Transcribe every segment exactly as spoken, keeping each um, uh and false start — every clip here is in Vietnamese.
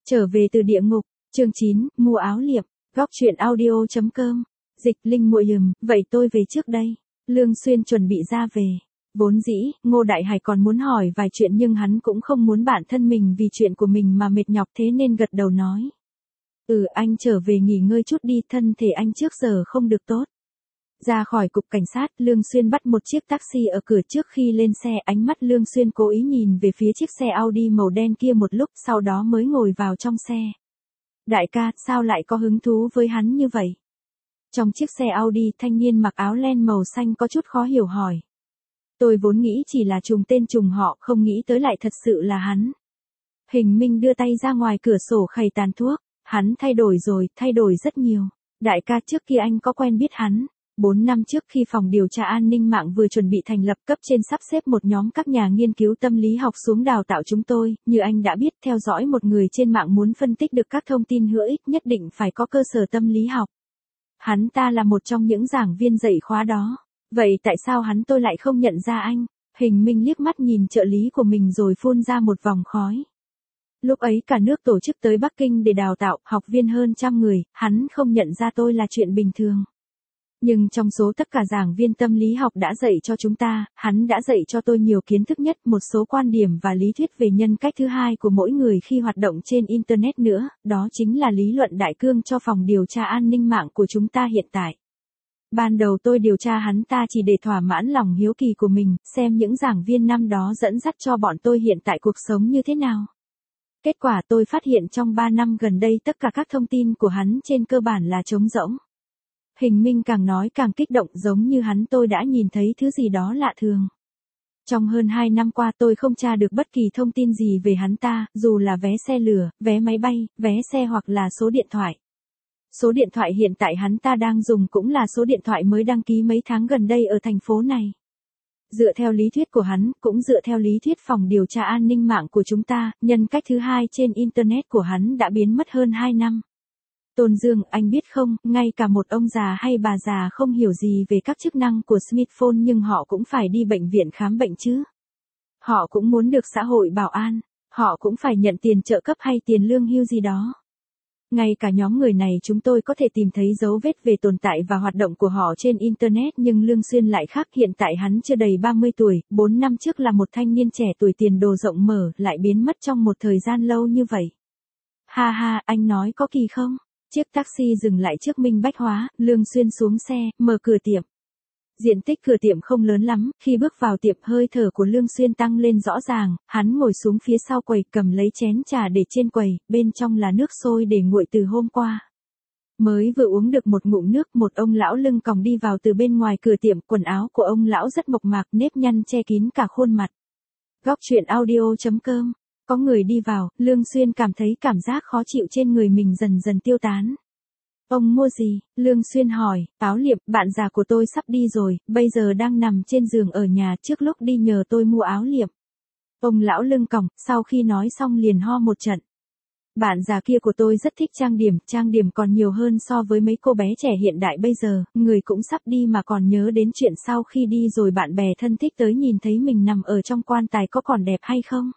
Trở về từ địa ngục, chương chín, mua áo liệm, góc truyện audio.com, dịch linh muội ừm, vậy tôi về trước đây. Lương Xuyên chuẩn bị ra về. Vốn dĩ, Ngô Đại Hải còn muốn hỏi vài chuyện nhưng hắn cũng không muốn bản thân mình vì chuyện của mình mà mệt nhọc thế nên gật đầu nói. Ừ, anh trở về nghỉ ngơi chút đi, thân thể anh trước giờ không được tốt. Ra khỏi cục cảnh sát, Lương Xuyên bắt một chiếc taxi ở cửa. Trước khi lên xe, ánh mắt Lương Xuyên cố ý nhìn về phía chiếc xe Audi màu đen kia một lúc, sau đó mới ngồi vào trong xe. Đại ca, sao lại có hứng thú với hắn như vậy? Trong chiếc xe Audi, thanh niên mặc áo len màu xanh có chút khó hiểu hỏi. Tôi vốn nghĩ chỉ là trùng tên trùng họ, không nghĩ tới lại thật sự là hắn. Hình Minh đưa tay ra ngoài cửa sổ khẩy tàn thuốc. Hắn thay đổi rồi, thay đổi rất nhiều. Đại ca, trước kia anh có quen biết hắn. Bốn năm trước khi phòng điều tra an ninh mạng vừa chuẩn bị thành lập, cấp trên sắp xếp một nhóm các nhà nghiên cứu tâm lý học xuống đào tạo chúng tôi. Như anh đã biết, theo dõi một người trên mạng muốn phân tích được các thông tin hữu ích nhất định phải có cơ sở tâm lý học. Hắn ta là một trong những giảng viên dạy khóa đó. Vậy tại sao hắn tôi lại không nhận ra anh? Hình Minh liếc mắt nhìn trợ lý của mình rồi phun ra một vòng khói. Lúc ấy cả nước tổ chức tới Bắc Kinh để đào tạo học viên hơn trăm người, hắn không nhận ra tôi là chuyện bình thường. Nhưng trong số tất cả giảng viên tâm lý học đã dạy cho chúng ta, hắn đã dạy cho tôi nhiều kiến thức nhất, một số quan điểm và lý thuyết về nhân cách thứ hai của mỗi người khi hoạt động trên Internet nữa, đó chính là lý luận đại cương cho phòng điều tra an ninh mạng của chúng ta hiện tại. Ban đầu tôi điều tra hắn ta chỉ để thỏa mãn lòng hiếu kỳ của mình, xem những giảng viên năm đó dẫn dắt cho bọn tôi hiện tại cuộc sống như thế nào. Kết quả tôi phát hiện trong ba năm gần đây tất cả các thông tin của hắn trên cơ bản là trống rỗng. Hình Minh càng nói càng kích động, giống như hắn tôi đã nhìn thấy thứ gì đó lạ thường. Trong hơn hai năm qua tôi không tra được bất kỳ thông tin gì về hắn ta, dù là vé xe lửa, vé máy bay, vé xe hoặc là số điện thoại. Số điện thoại hiện tại hắn ta đang dùng cũng là số điện thoại mới đăng ký mấy tháng gần đây ở thành phố này. Dựa theo lý thuyết của hắn, cũng dựa theo lý thuyết phòng điều tra an ninh mạng của chúng ta, nhân cách thứ hai trên Internet của hắn đã biến mất hơn hai năm. Tôn Dương, anh biết không, ngay cả một ông già hay bà già không hiểu gì về các chức năng của smartphone nhưng họ cũng phải đi bệnh viện khám bệnh chứ. Họ cũng muốn được xã hội bảo an, họ cũng phải nhận tiền trợ cấp hay tiền lương hưu gì đó. Ngay cả nhóm người này chúng tôi có thể tìm thấy dấu vết về tồn tại và hoạt động của họ trên Internet nhưng Lương Xuyên lại khác, hiện tại hắn chưa đầy ba mươi tuổi, bốn năm trước là một thanh niên trẻ tuổi tiền đồ rộng mở, lại biến mất trong một thời gian lâu như vậy. Ha ha, anh nói có kỳ không? Chiếc taxi dừng lại trước Minh Bách Hóa, Lương Xuyên xuống xe, mở cửa tiệm. Diện tích cửa tiệm không lớn lắm, khi bước vào tiệm hơi thở của Lương Xuyên tăng lên rõ ràng, hắn ngồi xuống phía sau quầy cầm lấy chén trà để trên quầy, bên trong là nước sôi để nguội từ hôm qua. Mới vừa uống được một ngụm nước, một ông lão lưng còng đi vào từ bên ngoài cửa tiệm, quần áo của ông lão rất mộc mạc, nếp nhăn che kín cả khuôn mặt. Góc truyện audio.com, có người đi vào, Lương Xuyên cảm thấy cảm giác khó chịu trên người mình dần dần tiêu tán. Ông mua gì? Lương Xuyên hỏi. Áo liệm, bạn già của tôi sắp đi rồi, bây giờ đang nằm trên giường ở nhà, trước lúc đi nhờ tôi mua áo liệm. Ông lão lưng còng, sau khi nói xong liền ho một trận. Bạn già kia của tôi rất thích trang điểm, trang điểm còn nhiều hơn so với mấy cô bé trẻ hiện đại bây giờ, người cũng sắp đi mà còn nhớ đến chuyện sau khi đi rồi bạn bè thân thích tới nhìn thấy mình nằm ở trong quan tài có còn đẹp hay không?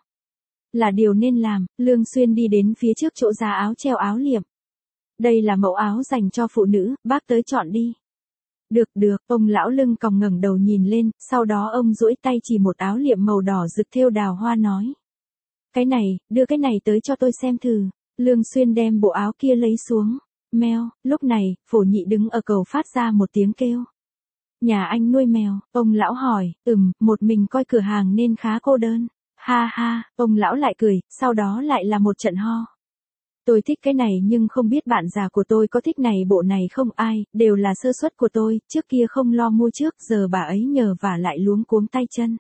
Là điều nên làm. Lương Xuyên đi đến phía trước chỗ giá áo treo áo liệm. Đây là mẫu áo dành cho phụ nữ, bác tới chọn đi. Được được, ông lão lưng còng ngẩng đầu nhìn lên, sau đó ông duỗi tay chỉ một áo liệm màu đỏ rực thêu đào hoa nói. Cái này, đưa cái này tới cho tôi xem thử. Lương Xuyên đem bộ áo kia lấy xuống. Mèo, lúc này, Phổ Nhị đứng ở cầu phát ra một tiếng kêu. Nhà anh nuôi mèo, ông lão hỏi, ừm, một mình coi cửa hàng nên khá cô đơn. Ha ha, ông lão lại cười, sau đó lại là một trận ho. Tôi thích cái này nhưng không biết bạn già của tôi có thích này bộ này không, ai, đều là sơ suất của tôi, trước kia không lo mua trước, giờ bà ấy nhờ vả lại luống cuống tay chân.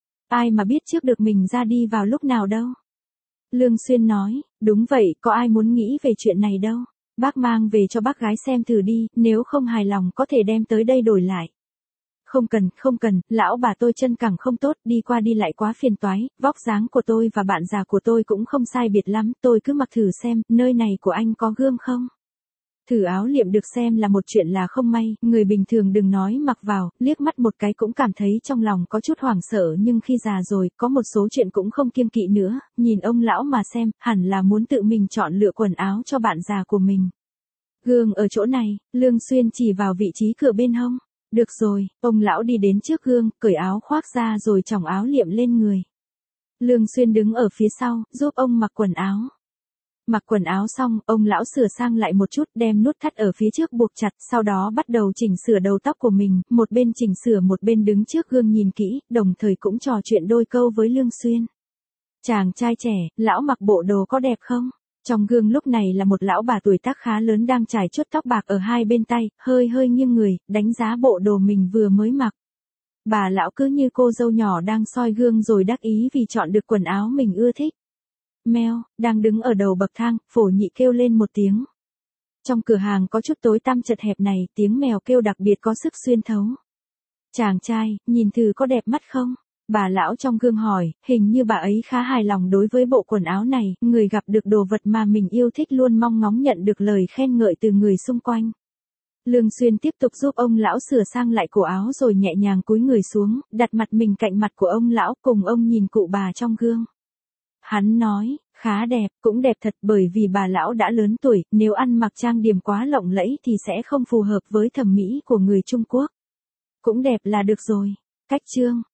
Ai mà biết trước được mình ra đi vào lúc nào đâu. Lương Xuyên nói, đúng vậy, có ai muốn nghĩ về chuyện này đâu. Bác mang về cho bác gái xem thử đi, nếu không hài lòng có thể đem tới đây đổi lại. Không cần, không cần, lão bà tôi chân cẳng không tốt, đi qua đi lại quá phiền toái, vóc dáng của tôi và bạn già của tôi cũng không sai biệt lắm, tôi cứ mặc thử xem, nơi này của anh có gương không? Thử áo liệm được xem là một chuyện là không may, người bình thường đừng nói mặc vào, liếc mắt một cái cũng cảm thấy trong lòng có chút hoảng sợ, nhưng khi già rồi, có một số chuyện cũng không kiêng kỵ nữa, nhìn ông lão mà xem, hẳn là muốn tự mình chọn lựa quần áo cho bạn già của mình. Gương ở chỗ này, Lương Xuyên chỉ vào vị trí cửa bên hông. Được rồi, ông lão đi đến trước gương, cởi áo khoác ra rồi chòng áo liệm lên người. Lương Xuyên đứng ở phía sau, giúp ông mặc quần áo. Mặc quần áo xong, ông lão sửa sang lại một chút, đem nút thắt ở phía trước buộc chặt, sau đó bắt đầu chỉnh sửa đầu tóc của mình, một bên chỉnh sửa một bên đứng trước gương nhìn kỹ, đồng thời cũng trò chuyện đôi câu với Lương Xuyên. Chàng trai trẻ, lão mặc bộ đồ có đẹp không? Trong gương lúc này là một lão bà tuổi tác khá lớn đang chải chuốt tóc bạc ở hai bên tay, hơi hơi nghiêng người, đánh giá bộ đồ mình vừa mới mặc. Bà lão cứ như cô dâu nhỏ đang soi gương rồi đắc ý vì chọn được quần áo mình ưa thích. Mèo, đang đứng ở đầu bậc thang, Phổ Nhị kêu lên một tiếng. Trong cửa hàng có chút tối tăm chật hẹp này, tiếng mèo kêu đặc biệt có sức xuyên thấu. Chàng trai, nhìn thử có đẹp mắt không? Bà lão trong gương hỏi, hình như bà ấy khá hài lòng đối với bộ quần áo này, người gặp được đồ vật mà mình yêu thích luôn mong ngóng nhận được lời khen ngợi từ người xung quanh. Lương Xuyên tiếp tục giúp ông lão sửa sang lại cổ áo rồi nhẹ nhàng cúi người xuống, đặt mặt mình cạnh mặt của ông lão cùng ông nhìn cụ bà trong gương. Hắn nói, khá đẹp, cũng đẹp thật bởi vì bà lão đã lớn tuổi, nếu ăn mặc trang điểm quá lộng lẫy thì sẽ không phù hợp với thẩm mỹ của người Trung Quốc. Cũng đẹp là được rồi. Cách chương